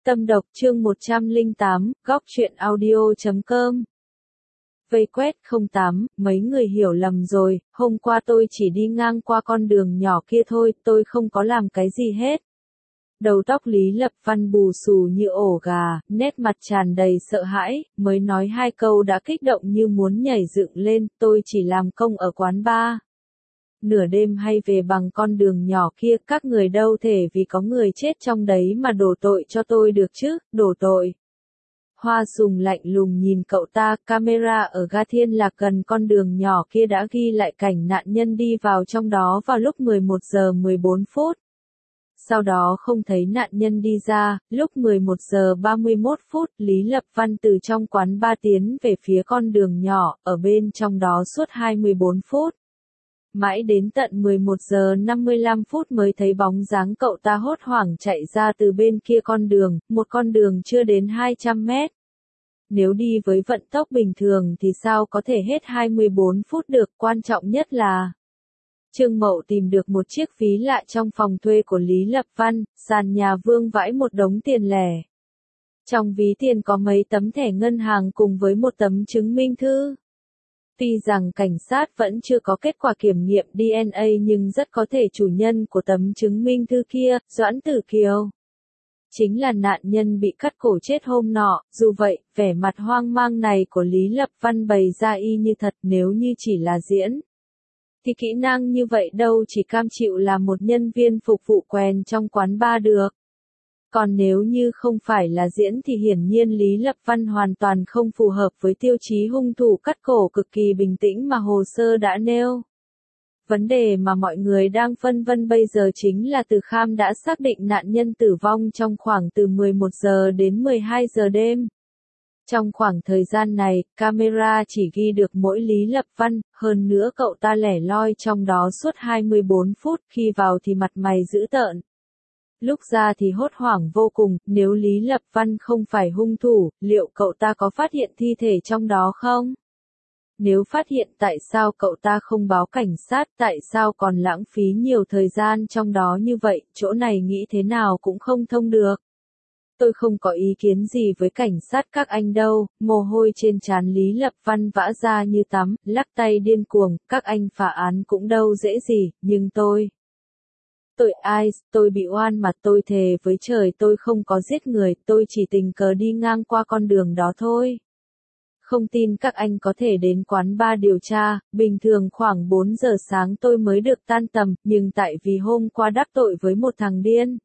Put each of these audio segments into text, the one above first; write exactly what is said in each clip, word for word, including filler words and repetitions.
Tâm độc chương một trăm lẻ tám, góc truyện audio chấm com. Vây quét không tám, mấy người hiểu lầm rồi, hôm qua tôi chỉ đi ngang qua con đường nhỏ kia thôi, tôi không có làm cái gì hết. Đầu tóc Lý Lập Văn bù xù như ổ gà, nét mặt tràn đầy sợ hãi, mới nói hai câu đã kích động như muốn nhảy dựng lên, tôi chỉ làm công ở quán bar. Nửa đêm hay về bằng con đường nhỏ kia, các người đâu thể vì có người chết trong đấy mà đổ tội cho tôi được chứ, đổ tội. Hoa Sùng lạnh lùng nhìn cậu ta, camera ở ga Thiên Lạc gần con đường nhỏ kia đã ghi lại cảnh nạn nhân đi vào trong đó vào lúc mười một giờ mười bốn phút. Sau đó không thấy nạn nhân đi ra, lúc mười một giờ ba mươi mốt phút, Lý Lập Văn từ trong quán bar tiến về phía con đường nhỏ, ở bên trong đó suốt hai mươi bốn phút. Mãi đến tận mười một giờ năm mươi lăm phút mới thấy bóng dáng cậu ta hốt hoảng chạy ra từ bên kia con đường, một con đường chưa đến hai trăm mét. Nếu đi với vận tốc bình thường thì sao có thể hết hai mươi bốn phút được, quan trọng nhất là Trương Mậu tìm được một chiếc ví lạ trong phòng thuê của Lý Lập Văn, sàn nhà vương vãi một đống tiền lẻ. Trong ví tiền có mấy tấm thẻ ngân hàng cùng với một tấm chứng minh thư. Tuy rằng cảnh sát vẫn chưa có kết quả kiểm nghiệm đê en a nhưng rất có thể chủ nhân của tấm chứng minh thư kia, Doãn Tử Kiều, chính là nạn nhân bị cắt cổ chết hôm nọ. Dù vậy, vẻ mặt hoang mang này của Lý Lập Văn bày ra y như thật, nếu như chỉ là diễn thì kỹ năng như vậy đâu chỉ cam chịu làm một nhân viên phục vụ quèn trong quán bar được. Còn nếu như không phải là diễn thì hiển nhiên Lý Lập Văn hoàn toàn không phù hợp với tiêu chí hung thủ cắt cổ cực kỳ bình tĩnh mà hồ sơ đã nêu. Vấn đề mà mọi người đang phân vân bây giờ chính là Từ Kham đã xác định nạn nhân tử vong trong khoảng từ mười một giờ đến mười hai giờ đêm. Trong khoảng thời gian này, camera chỉ ghi được mỗi Lý Lập Văn, hơn nữa cậu ta lẻ loi trong đó suốt hai mươi bốn phút, khi vào thì mặt mày dữ tợn. Lúc ra thì hốt hoảng vô cùng, nếu Lý Lập Văn không phải hung thủ, liệu cậu ta có phát hiện thi thể trong đó không? Nếu phát hiện tại sao cậu ta không báo cảnh sát, tại sao còn lãng phí nhiều thời gian trong đó như vậy, chỗ này nghĩ thế nào cũng không thông được. Tôi không có ý kiến gì với cảnh sát các anh đâu, mồ hôi trên trán Lý Lập Văn vã ra như tắm, lắc tay điên cuồng, các anh phá án cũng đâu dễ gì, nhưng tôi... Tôi ai, tôi bị oan mà tôi thề với trời tôi không có giết người, tôi chỉ tình cờ đi ngang qua con đường đó thôi. Không tin các anh có thể đến quán bar điều tra, bình thường khoảng bốn giờ sáng tôi mới được tan tầm, nhưng tại vì hôm qua đắc tội với một thằng điên.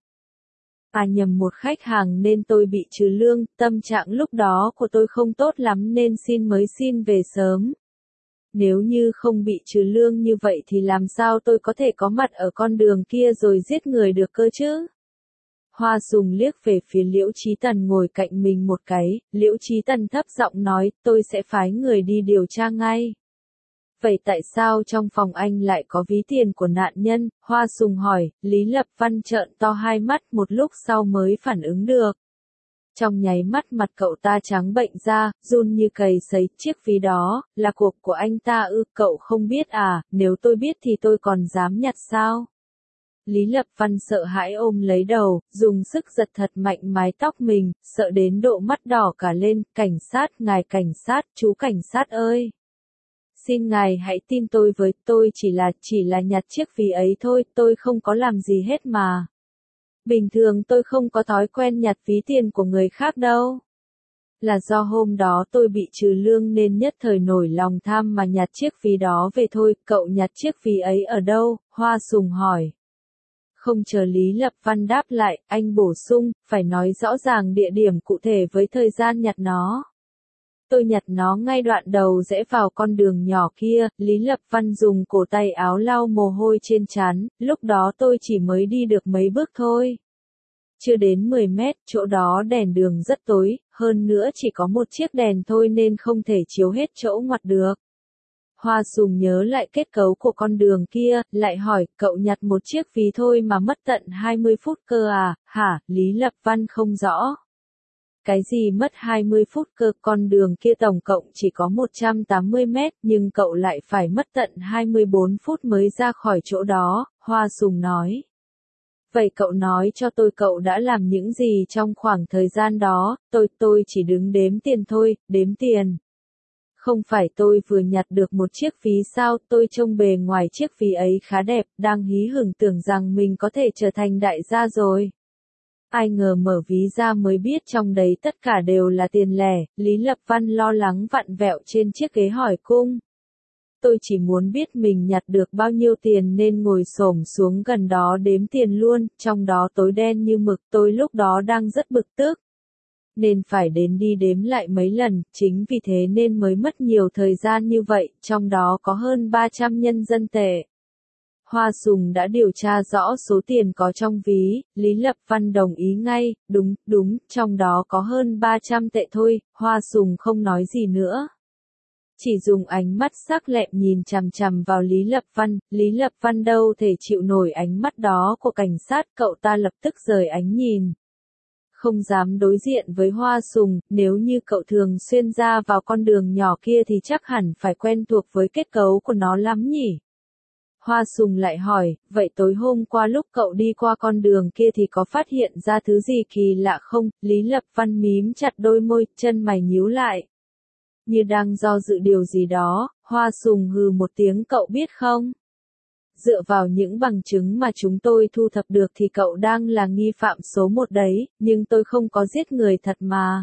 À nhầm một khách hàng nên tôi bị trừ lương, tâm trạng lúc đó của tôi không tốt lắm nên xin mới xin về sớm. Nếu như không bị trừ lương như vậy thì làm sao tôi có thể có mặt ở con đường kia rồi giết người được cơ chứ? Hoa Sùng liếc về phía Liễu Chí Tần ngồi cạnh mình một cái, Liễu Chí Tần thấp giọng nói, tôi sẽ phái người đi điều tra ngay. Vậy tại sao trong phòng anh lại có ví tiền của nạn nhân? Hoa Sùng hỏi, Lý Lập Văn trợn to hai mắt một lúc sau mới phản ứng được. Trong nháy mắt mặt cậu ta trắng bệnh ra, run như cầy sấy, chiếc ví đó, là cuộc của anh ta ư, cậu không biết à, nếu tôi biết thì tôi còn dám nhặt sao? Lý Lập Văn sợ hãi ôm lấy đầu, dùng sức giật thật mạnh mái tóc mình, sợ đến độ mắt đỏ cả lên, cảnh sát, ngài cảnh sát, chú cảnh sát ơi! Xin ngài hãy tin tôi với, tôi chỉ là, chỉ là nhặt chiếc ví ấy thôi, tôi không có làm gì hết mà. Bình thường tôi không có thói quen nhặt ví tiền của người khác đâu. Là do hôm đó tôi bị trừ lương nên nhất thời nổi lòng tham mà nhặt chiếc ví đó về thôi, cậu nhặt chiếc ví ấy ở đâu? Hoa Sùng hỏi. Không chờ Lý Lập Văn đáp lại, anh bổ sung, phải nói rõ ràng địa điểm cụ thể với thời gian nhặt nó. Tôi nhặt nó ngay đoạn đầu rẽ vào con đường nhỏ kia, Lý Lập Văn dùng cổ tay áo lau mồ hôi trên trán, lúc đó tôi chỉ mới đi được mấy bước thôi. Chưa đến mười mét, chỗ đó đèn đường rất tối, hơn nữa chỉ có một chiếc đèn thôi nên không thể chiếu hết chỗ ngoặt được. Hoa Sùng nhớ lại kết cấu của con đường kia, lại hỏi, cậu nhặt một chiếc ví thôi mà mất tận hai mươi phút cơ à, hả? Lý Lập Văn không rõ. Cái gì mất hai mươi phút cơ, con đường kia tổng cộng chỉ có một trăm tám mươi mét, nhưng cậu lại phải mất tận hai mươi bốn phút mới ra khỏi chỗ đó, Hoa Sùng nói. Vậy cậu nói cho tôi cậu đã làm những gì trong khoảng thời gian đó, tôi, tôi chỉ đứng đếm tiền thôi, đếm tiền. Không phải tôi vừa nhặt được một chiếc ví sao, tôi trông bề ngoài chiếc ví ấy khá đẹp, đang hí hửng tưởng rằng mình có thể trở thành đại gia rồi. Ai ngờ mở ví ra mới biết trong đấy tất cả đều là tiền lẻ, Lý Lập Văn lo lắng vặn vẹo trên chiếc ghế hỏi cung. Tôi chỉ muốn biết mình nhặt được bao nhiêu tiền nên ngồi xổm xuống gần đó đếm tiền luôn, trong đó tối đen như mực, tôi lúc đó đang rất bực tức. Nên phải đến đi đếm lại mấy lần, chính vì thế nên mới mất nhiều thời gian như vậy, trong đó có hơn ba trăm nhân dân tệ. Hoa Sùng đã điều tra rõ số tiền có trong ví, Lý Lập Văn đồng ý ngay, đúng, đúng, trong đó có hơn ba trăm tệ thôi, Hoa Sùng không nói gì nữa. Chỉ dùng ánh mắt sắc lẹm nhìn chằm chằm vào Lý Lập Văn, Lý Lập Văn đâu thể chịu nổi ánh mắt đó của cảnh sát, cậu ta lập tức rời ánh nhìn. Không dám đối diện với Hoa Sùng, nếu như cậu thường xuyên ra vào con đường nhỏ kia thì chắc hẳn phải quen thuộc với kết cấu của nó lắm nhỉ. Hoa Sùng lại hỏi, vậy tối hôm qua lúc cậu đi qua con đường kia thì có phát hiện ra thứ gì kỳ lạ không? Lý Lập Văn mím chặt đôi môi, chân mày nhíu lại. Như đang do dự điều gì đó, Hoa Sùng hừ một tiếng, cậu biết không? Dựa vào những bằng chứng mà chúng tôi thu thập được thì cậu đang là nghi phạm số một đấy, nhưng tôi không có giết người thật mà.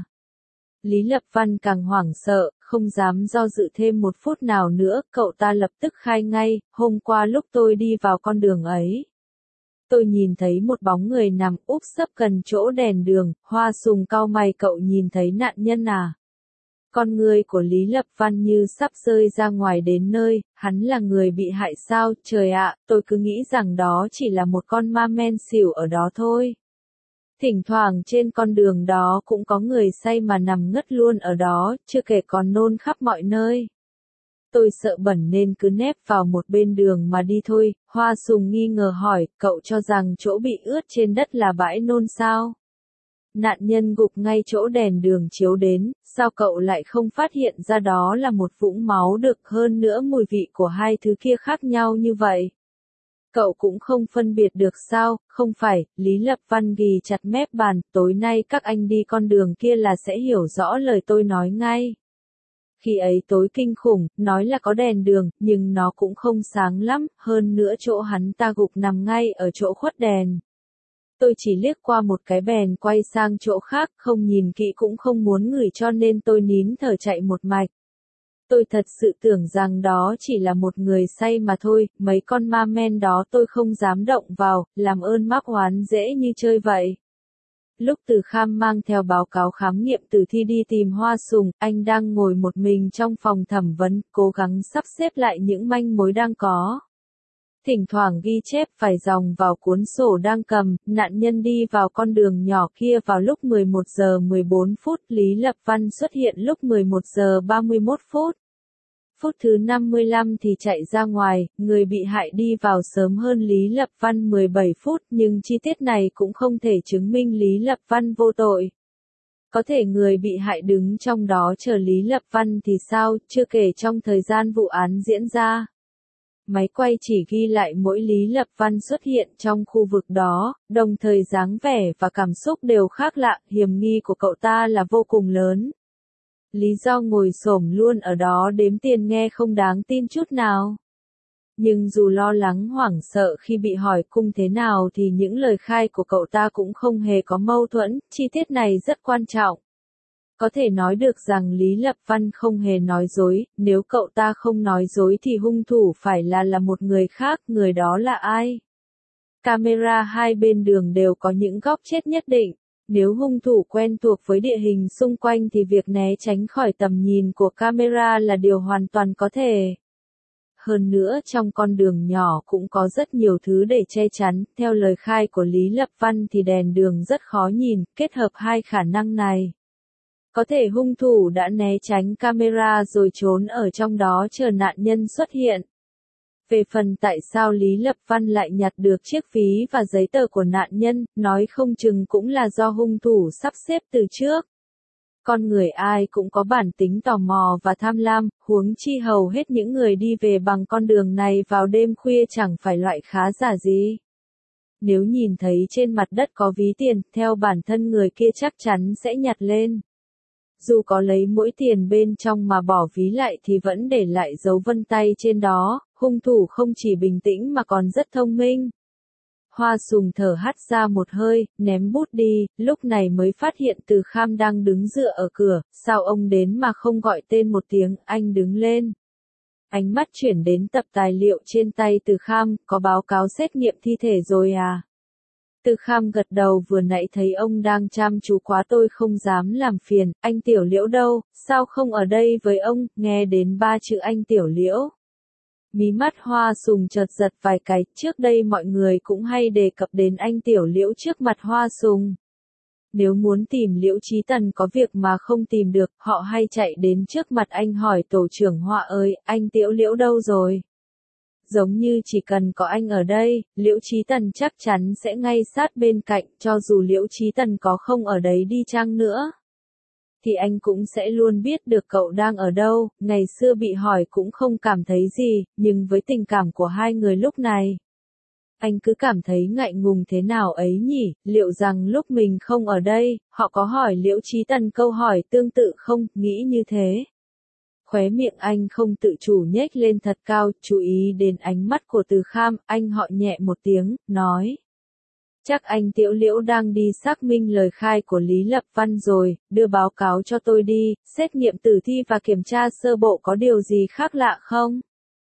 Lý Lập Văn càng hoảng sợ, không dám do dự thêm một phút nào nữa, cậu ta lập tức khai ngay, hôm qua lúc tôi đi vào con đường ấy. Tôi nhìn thấy một bóng người nằm úp sấp gần chỗ đèn đường, Hoa Sùng cau mày, cậu nhìn thấy nạn nhân à? Con người của Lý Lập Văn như sắp rơi ra ngoài đến nơi, hắn là người bị hại sao, trời ạ, tôi cứ nghĩ rằng đó chỉ là một con ma men xỉu ở đó thôi. Thỉnh thoảng trên con đường đó cũng có người say mà nằm ngất luôn ở đó, chưa kể còn nôn khắp mọi nơi. Tôi sợ bẩn nên cứ nép vào một bên đường mà đi thôi, Hoa Sùng nghi ngờ hỏi, cậu cho rằng chỗ bị ướt trên đất là bãi nôn sao? Nạn nhân gục ngay chỗ đèn đường chiếu đến, sao cậu lại không phát hiện ra đó là một vũng máu, được hơn nữa mùi vị của hai thứ kia khác nhau như vậy? Cậu cũng không phân biệt được sao? Không phải, Lý Lập Văn ghì chặt mép bàn, tối nay các anh đi con đường kia là sẽ hiểu rõ lời tôi nói ngay. Khi ấy tối kinh khủng, nói là có đèn đường, nhưng nó cũng không sáng lắm, hơn nữa chỗ hắn ta gục nằm ngay ở chỗ khuất đèn. Tôi chỉ liếc qua một cái bèn quay sang chỗ khác, không nhìn kỹ cũng không muốn ngửi cho nên tôi nín thở chạy một mạch. Tôi thật sự tưởng rằng đó chỉ là một người say mà thôi, mấy con ma men đó tôi không dám động vào, làm ơn mắc oán dễ như chơi vậy. Lúc Từ Kham mang theo báo cáo khám nghiệm tử thi đi tìm Hoa Sùng, anh đang ngồi một mình trong phòng thẩm vấn, cố gắng sắp xếp lại những manh mối đang có. Thỉnh thoảng ghi chép vài dòng vào cuốn sổ đang cầm, nạn nhân đi vào con đường nhỏ kia vào lúc mười một giờ mười bốn phút, Lý Lập Văn xuất hiện lúc mười một giờ ba mươi mốt phút. Phút thứ năm mươi lăm thì chạy ra ngoài, người bị hại đi vào sớm hơn Lý Lập Văn mười bảy phút, nhưng chi tiết này cũng không thể chứng minh Lý Lập Văn vô tội. Có thể người bị hại đứng trong đó chờ Lý Lập Văn thì sao, chưa kể trong thời gian vụ án diễn ra. Máy quay chỉ ghi lại mỗi Lý Lập Văn xuất hiện trong khu vực đó, đồng thời dáng vẻ và cảm xúc đều khác lạ, hiểm nghi của cậu ta là vô cùng lớn. Lý do ngồi xổm luôn ở đó đếm tiền nghe không đáng tin chút nào. Nhưng dù lo lắng hoảng sợ khi bị hỏi cung thế nào thì những lời khai của cậu ta cũng không hề có mâu thuẫn, chi tiết này rất quan trọng. Có thể nói được rằng Lý Lập Văn không hề nói dối, nếu cậu ta không nói dối thì hung thủ phải là là một người khác, người đó là ai? Camera hai bên đường đều có những góc chết nhất định. Nếu hung thủ quen thuộc với địa hình xung quanh thì việc né tránh khỏi tầm nhìn của camera là điều hoàn toàn có thể. Hơn nữa trong con đường nhỏ cũng có rất nhiều thứ để che chắn, theo lời khai của Lý Lập Văn thì đèn đường rất khó nhìn, kết hợp hai khả năng này. Có thể hung thủ đã né tránh camera rồi trốn ở trong đó chờ nạn nhân xuất hiện. Về phần tại sao Lý Lập Văn lại nhặt được chiếc ví và giấy tờ của nạn nhân, nói không chừng cũng là do hung thủ sắp xếp từ trước. Con người ai cũng có bản tính tò mò và tham lam, huống chi hầu hết những người đi về bằng con đường này vào đêm khuya chẳng phải loại khá giả gì. Nếu nhìn thấy trên mặt đất có ví tiền, theo bản thân người kia chắc chắn sẽ nhặt lên. Dù có lấy mỗi tiền bên trong mà bỏ ví lại thì vẫn để lại dấu vân tay trên đó, hung thủ không chỉ bình tĩnh mà còn rất thông minh. Hoa Sùng thở hắt ra một hơi, ném bút đi, lúc này mới phát hiện Từ Kham đang đứng dựa ở cửa, sao ông đến mà không gọi tên một tiếng, anh đứng lên. Ánh mắt chuyển đến tập tài liệu trên tay Từ Kham, có báo cáo xét nghiệm thi thể rồi à? Từ Kham gật đầu, vừa nãy thấy ông đang chăm chú quá tôi không dám làm phiền, anh Tiểu Liễu đâu, sao không ở đây với ông, nghe đến ba chữ anh Tiểu Liễu. Mí mắt Hoa Sùng chợt giật vài cái, trước đây mọi người cũng hay đề cập đến anh Tiểu Liễu trước mặt Hoa Sùng. Nếu muốn tìm Liễu Chí Tần có việc mà không tìm được, họ hay chạy đến trước mặt anh hỏi tổ trưởng Hoa ơi, anh Tiểu Liễu đâu rồi? Giống như chỉ cần có anh ở đây, Liễu Chí Tần chắc chắn sẽ ngay sát bên cạnh, cho dù Liễu Chí Tần có không ở đấy đi chăng nữa. Thì anh cũng sẽ luôn biết được cậu đang ở đâu, ngày xưa bị hỏi cũng không cảm thấy gì, nhưng với tình cảm của hai người lúc này, anh cứ cảm thấy ngại ngùng thế nào ấy nhỉ, liệu rằng lúc mình không ở đây, họ có hỏi Liễu Chí Tần câu hỏi tương tự không, nghĩ như thế. Khóe miệng anh không tự chủ nhếch lên thật cao, chú ý đến ánh mắt của Từ Kham, anh họ nhẹ một tiếng, nói. Chắc anh Tiểu Liễu đang đi xác minh lời khai của Lý Lập Văn rồi, đưa báo cáo cho tôi đi, xét nghiệm tử thi và kiểm tra sơ bộ có điều gì khác lạ không?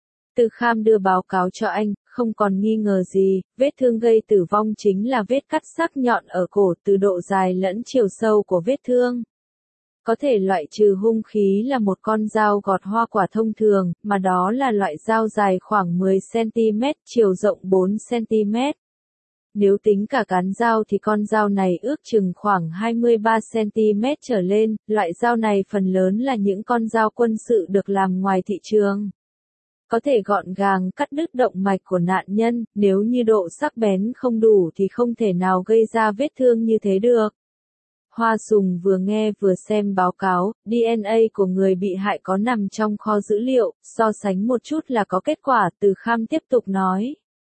Từ Kham đưa báo cáo cho anh, không còn nghi ngờ gì, vết thương gây tử vong chính là vết cắt sắc nhọn ở cổ từ độ dài lẫn chiều sâu của vết thương. Có thể loại trừ hung khí là một con dao gọt hoa quả thông thường, mà đó là loại dao dài khoảng mười xăng-ti-mét, chiều rộng bốn xăng-ti-mét. Nếu tính cả cán dao thì con dao này ước chừng khoảng hai mươi ba xăng-ti-mét trở lên, loại dao này phần lớn là những con dao quân sự được làm ngoài thị trường. Có thể gọn gàng cắt đứt động mạch của nạn nhân, nếu như độ sắc bén không đủ thì không thể nào gây ra vết thương như thế được. Hoa Sùng vừa nghe vừa xem báo cáo, đê en a của người bị hại có nằm trong kho dữ liệu, so sánh một chút là có kết quả, Từ Kham tiếp tục nói.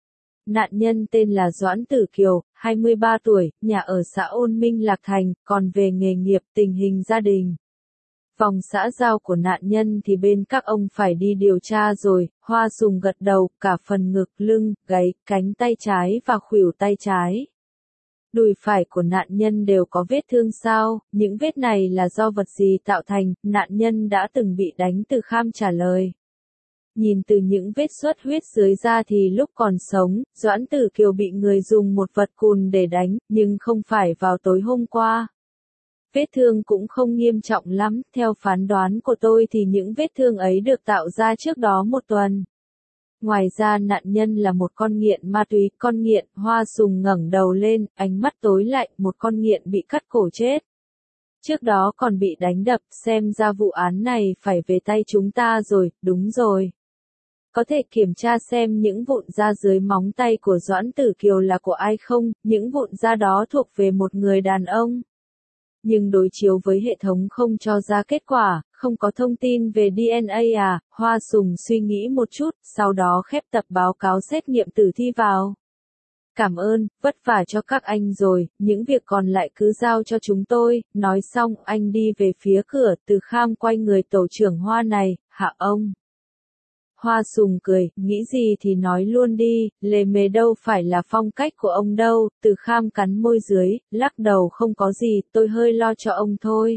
Nạn nhân tên là Doãn Tử Kiều, hai mươi ba tuổi, nhà ở xã Ôn Minh Lạc Thành, còn về nghề nghiệp, tình hình gia đình. Vòng xã giao của nạn nhân thì bên các ông phải đi điều tra rồi, Hoa Sùng gật đầu, cả phần ngực, lưng, gáy, cánh tay trái và khuỷu tay trái. Đùi phải của nạn nhân đều có vết thương sao, những vết này là do vật gì tạo thành, nạn nhân đã từng bị đánh. Từ Kham trả lời. Nhìn từ những vết xuất huyết dưới da thì lúc còn sống, Doãn Tử Kiều bị người dùng một vật cùn để đánh, nhưng không phải vào tối hôm qua. Vết thương cũng không nghiêm trọng lắm, theo phán đoán của tôi thì những vết thương ấy được tạo ra trước đó một tuần. Ngoài ra nạn nhân là một con nghiện ma túy, con nghiện. Hoa Sùng ngẩng đầu lên, ánh mắt tối lại, một con nghiện bị cắt cổ chết. Trước đó còn bị đánh đập, xem ra vụ án này phải về tay chúng ta rồi, đúng rồi. Có thể kiểm tra xem những vụn da dưới móng tay của Doãn Tử Kiều là của ai không, những vụn da đó thuộc về một người đàn ông. Nhưng đối chiếu với hệ thống không cho ra kết quả, không có thông tin về đê en a à, Hoa Sùng suy nghĩ một chút, sau đó khép tập báo cáo xét nghiệm tử thi vào. Cảm ơn, vất vả cho các anh rồi, những việc còn lại cứ giao cho chúng tôi, nói xong anh đi về phía cửa, Từ Kham quay người tổ trưởng Hoa này, hạ ông. Hoa Sùng cười, nghĩ gì thì nói luôn đi, lề mề đâu phải là phong cách của ông đâu, Từ Kham cắn môi dưới, lắc đầu không có gì, tôi hơi lo cho ông thôi.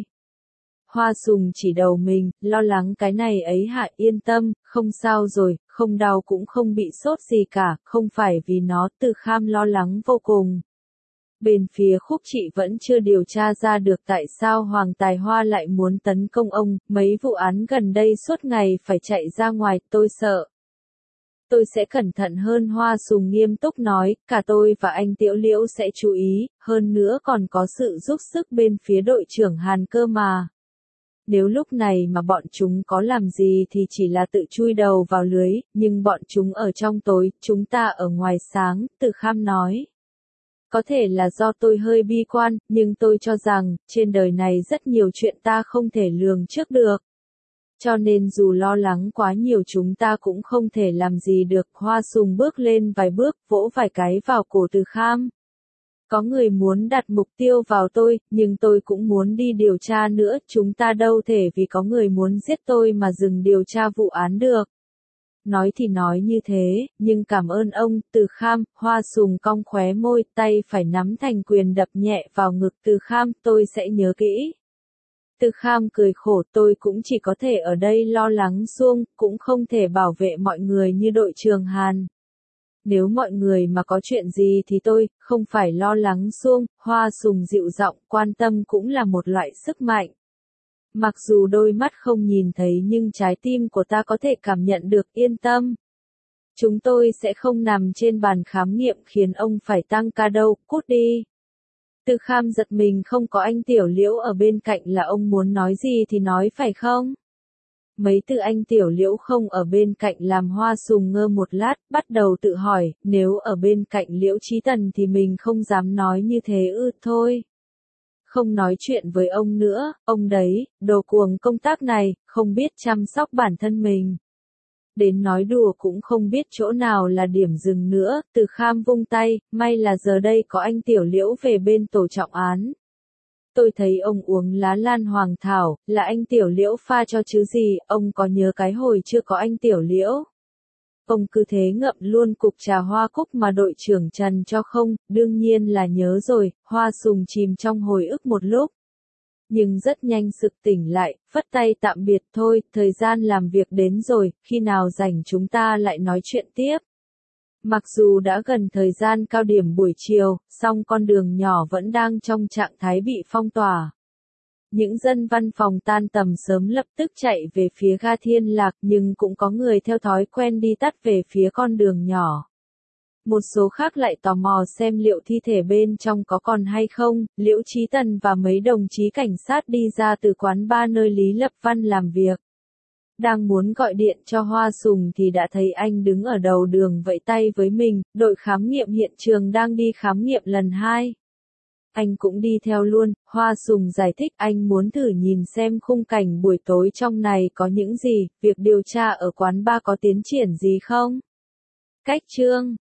Hoa Sùng chỉ đầu mình, lo lắng cái này ấy hả, yên tâm, không sao rồi, không đau cũng không bị sốt gì cả, không phải vì nó. Từ Kham lo lắng vô cùng. Bên phía Khúc Trị vẫn chưa điều tra ra được tại sao Hoàng Tài Hoa lại muốn tấn công ông, mấy vụ án gần đây suốt ngày phải chạy ra ngoài, tôi sợ. Tôi sẽ cẩn thận hơn, Hoa Sùng nghiêm túc nói, cả tôi và anh Tiểu Liễu sẽ chú ý, hơn nữa còn có sự giúp sức bên phía đội trưởng Hàn cơ mà. Nếu lúc này mà bọn chúng có làm gì thì chỉ là tự chui đầu vào lưới, nhưng bọn chúng ở trong tối, chúng ta ở ngoài sáng, Từ Kham nói. Có thể là do tôi hơi bi quan, nhưng tôi cho rằng, trên đời này rất nhiều chuyện ta không thể lường trước được. Cho nên dù lo lắng quá nhiều chúng ta cũng không thể làm gì được. Hoa Sùng bước lên vài bước, vỗ vài cái vào cổ Từ Kham. Có người muốn đặt mục tiêu vào tôi, nhưng tôi cũng muốn đi điều tra nữa. Chúng ta đâu thể vì có người muốn giết tôi mà dừng điều tra vụ án được. Nói thì nói như thế, nhưng cảm ơn ông, Từ Kham. Hoa Sùng cong khóe môi, tay phải nắm thành quyền đập nhẹ vào ngực Từ Kham, tôi sẽ nhớ kỹ. Từ Kham cười khổ, tôi cũng chỉ có thể ở đây lo lắng suông, cũng không thể bảo vệ mọi người như đội Trường Hàn. Nếu mọi người mà có chuyện gì thì tôi, không phải lo lắng suông. Hoa Sùng dịu giọng, quan tâm cũng là một loại sức mạnh. Mặc dù đôi mắt không nhìn thấy nhưng trái tim của ta có thể cảm nhận được, yên tâm. Chúng tôi sẽ không nằm trên bàn khám nghiệm khiến ông phải tăng ca đâu, cút đi. Từ Kham giật mình, không có anh Tiểu Liễu ở bên cạnh là ông muốn nói gì thì nói phải không? Mấy từ anh Tiểu Liễu không ở bên cạnh làm Hoa Sùng ngơ một lát, bắt đầu tự hỏi, nếu ở bên cạnh Liễu Chí Tần thì mình không dám nói như thế ư, thôi. Không nói chuyện với ông nữa, ông đấy, đồ cuồng công tác này, không biết chăm sóc bản thân mình. Đến nói đùa cũng không biết chỗ nào là điểm dừng nữa. Từ Kham vung tay, may là giờ đây có anh Tiểu Liễu về bên tổ trọng án. Tôi thấy ông uống lá lan hoàng thảo, là anh Tiểu Liễu pha cho chứ gì, ông có nhớ cái hồi chưa có anh Tiểu Liễu? Ông cứ thế ngậm luôn cục trà hoa cúc mà đội trưởng Trần cho không? Đương nhiên là nhớ rồi. Hoa Sùng chìm trong hồi ức một lúc. Nhưng rất nhanh sực tỉnh lại, phất tay tạm biệt, thôi, thời gian làm việc đến rồi, khi nào rảnh chúng ta lại nói chuyện tiếp. Mặc dù đã gần thời gian cao điểm buổi chiều, song con đường nhỏ vẫn đang trong trạng thái bị phong tỏa. Những dân văn phòng tan tầm sớm lập tức chạy về phía ga Thiên Lạc, nhưng cũng có người theo thói quen đi tắt về phía con đường nhỏ. Một số khác lại tò mò xem liệu thi thể bên trong có còn hay không. Liễu Chí Tần và mấy đồng chí cảnh sát đi ra từ quán bar nơi Lý Lập Văn làm việc. Đang muốn gọi điện cho Hoa Sùng thì đã thấy anh đứng ở đầu đường vẫy tay với mình, đội khám nghiệm hiện trường đang đi khám nghiệm lần hai. Anh cũng đi theo luôn. Hoa Sùng giải thích anh muốn thử nhìn xem khung cảnh buổi tối trong này có những gì, việc điều tra ở quán bar có tiến triển gì không. Cách chương